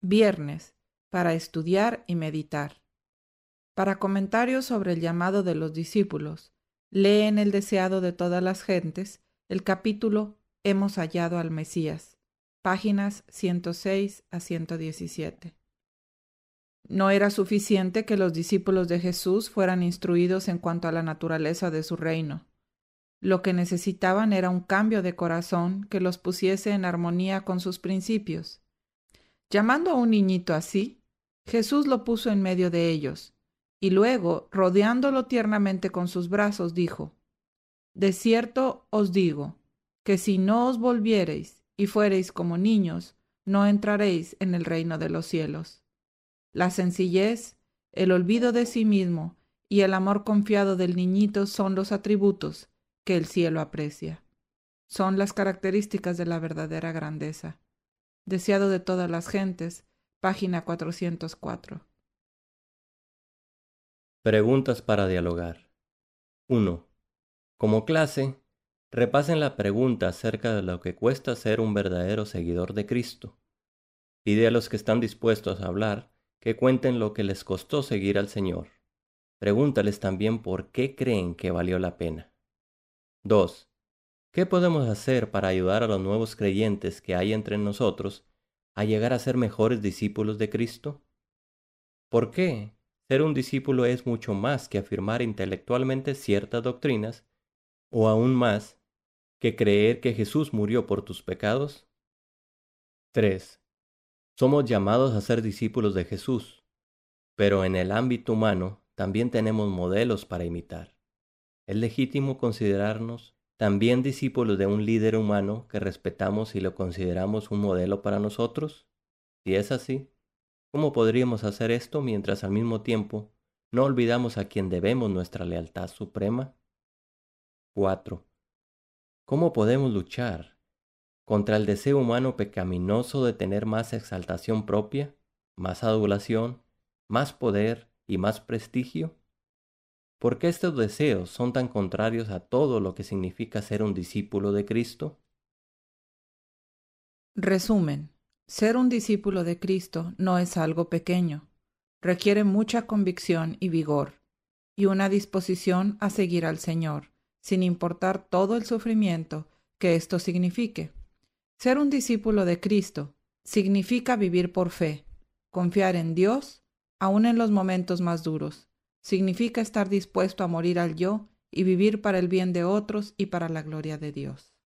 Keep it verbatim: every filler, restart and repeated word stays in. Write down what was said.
Viernes, para estudiar y meditar. Para comentarios sobre el llamado de los discípulos, lee en el Deseado de todas las gentes el capítulo Hemos hallado al Mesías, páginas ciento seis a ciento diecisiete. No era suficiente que los discípulos de Jesús fueran instruidos en cuanto a la naturaleza de su reino. Lo que necesitaban era un cambio de corazón que los pusiese en armonía con sus principios. Llamando a un niñito así, Jesús lo puso en medio de ellos, y luego, rodeándolo tiernamente con sus brazos, dijo: De cierto os digo, que si no os volviereis y fuereis como niños, no entraréis en el reino de los cielos. La sencillez, el olvido de sí mismo y el amor confiado del niñito son los atributos que el cielo aprecia. Son las características de la verdadera grandeza. Deseado de todas las gentes, página cuatrocientos cuatro. Preguntas para dialogar. uno. Como clase, repasen la pregunta acerca de lo que cuesta ser un verdadero seguidor de Cristo. Pide a los que están dispuestos a hablar que cuenten lo que les costó seguir al Señor. Pregúntales también por qué creen que valió la pena. dos. ¿Qué podemos hacer para ayudar a los nuevos creyentes que hay entre nosotros a llegar a ser mejores discípulos de Cristo? ¿Por qué ser un discípulo es mucho más que afirmar intelectualmente ciertas doctrinas, o aún más, que creer que Jesús murió por tus pecados? tres. Somos llamados a ser discípulos de Jesús, pero en el ámbito humano también tenemos modelos para imitar. ¿Es legítimo considerarnos también discípulos de un líder humano que respetamos y lo consideramos un modelo para nosotros? Si es así, ¿cómo podríamos hacer esto mientras al mismo tiempo no olvidamos a quien debemos nuestra lealtad suprema? cuatro. ¿Cómo podemos luchar contra el deseo humano pecaminoso de tener más exaltación propia, más adulación, más poder y más prestigio? ¿Por qué estos deseos son tan contrarios a todo lo que significa ser un discípulo de Cristo? Resumen. Ser un discípulo de Cristo no es algo pequeño. Requiere mucha convicción y vigor, y una disposición a seguir al Señor, sin importar todo el sufrimiento que esto signifique. Ser un discípulo de Cristo significa vivir por fe, confiar en Dios, aun en los momentos más duros. Significa estar dispuesto a morir al yo y vivir para el bien de otros y para la gloria de Dios.